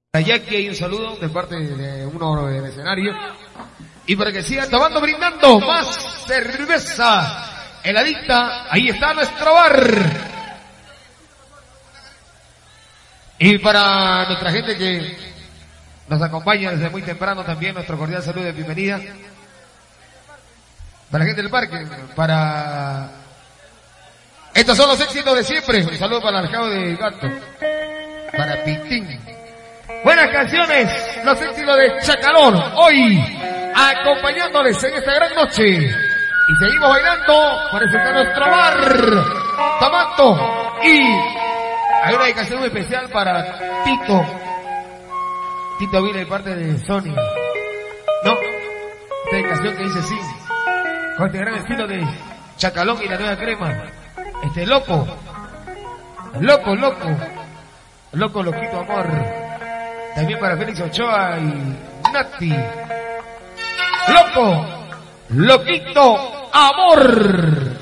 Allá aquí hay un saludo de parte de uno del escenario. Y para que sigan tomando, brindando más cerveza heladita, ahí está nuestro bar. Y para nuestra gente que nos acompaña desde muy temprano también, nuestro cordial saludo de bienvenida. Para la gente del parque, para... Estos son los éxitos de siempre. Un saludo para el Arcado de Gato, para Pitín. Buenas canciones, los éxitos de Chacalón, hoy acompañándoles en esta gran noche. Y seguimos bailando para presentar nuestro bar, tomando. Y hay una dedicación muy especial para Tito. Tito viene de parte de Sony. No, esta dedicación que dice así, con este gran estilo de Chacalón y la nueva crema. Loco, loquito amor. También para Félix Ochoa y Nati. Loco, loquito amor.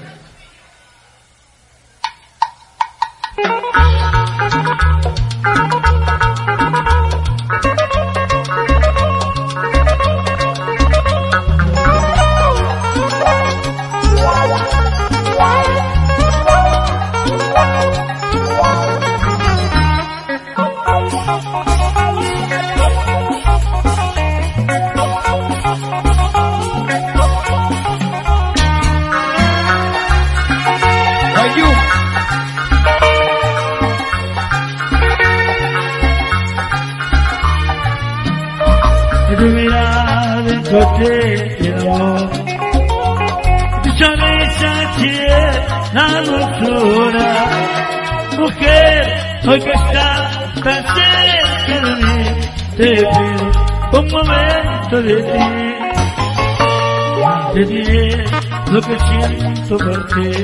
Tu sonrisa tiene la dulzura, mujer, hoy que estás tan cerca de mí, te pido un momento de ti. Te diré lo que siento por ti.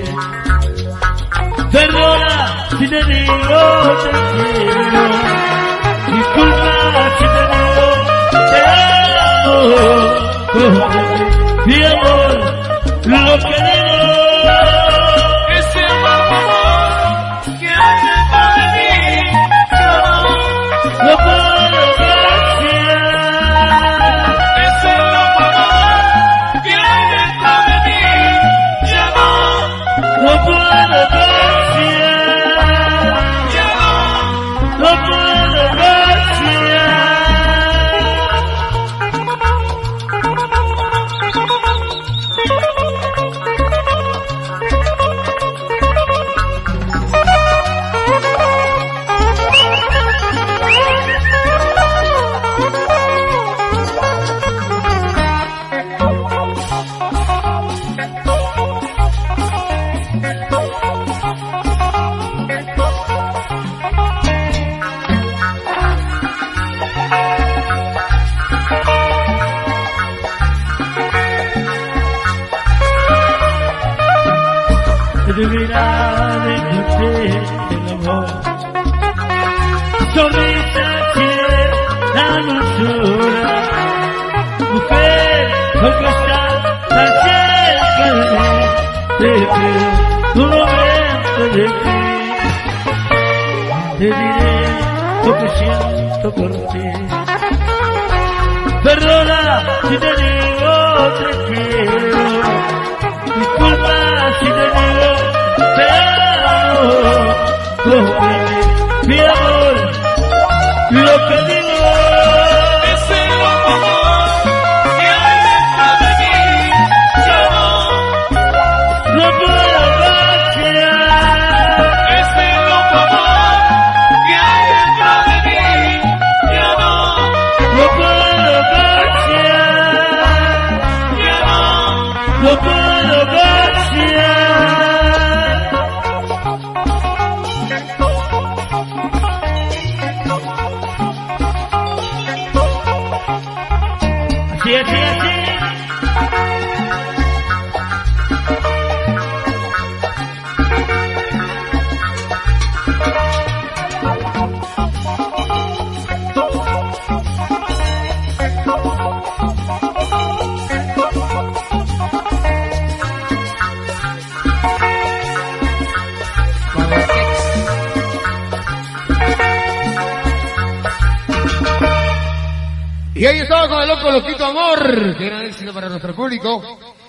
Perdona si te digo te quiero, disculpa si te digo te amo. Mi amor, lo que digo es el amor que hace para mí. No puedo gracias. Es el amor que hace para mí. No puedo gracias. No puedo gracias. Tu mirada de el amor, tu sonrisa tiene la dulzura, mujer, porque estás tan cerca de mí, te pido un momento de ti. Te diré lo que siento por ti. Perdona si te digo te quiero, disculpa si te digo te amo. Mi amor, lo que digo es el amor que hay dentro de mí. Yo no puedo gracias. Es el amor que hay dentro de mí. Yo no puedo gracias. No puedo gracias. Así, así, así. Y ahí estaba con el loco Loquito Amor, que era éxito para nuestro público.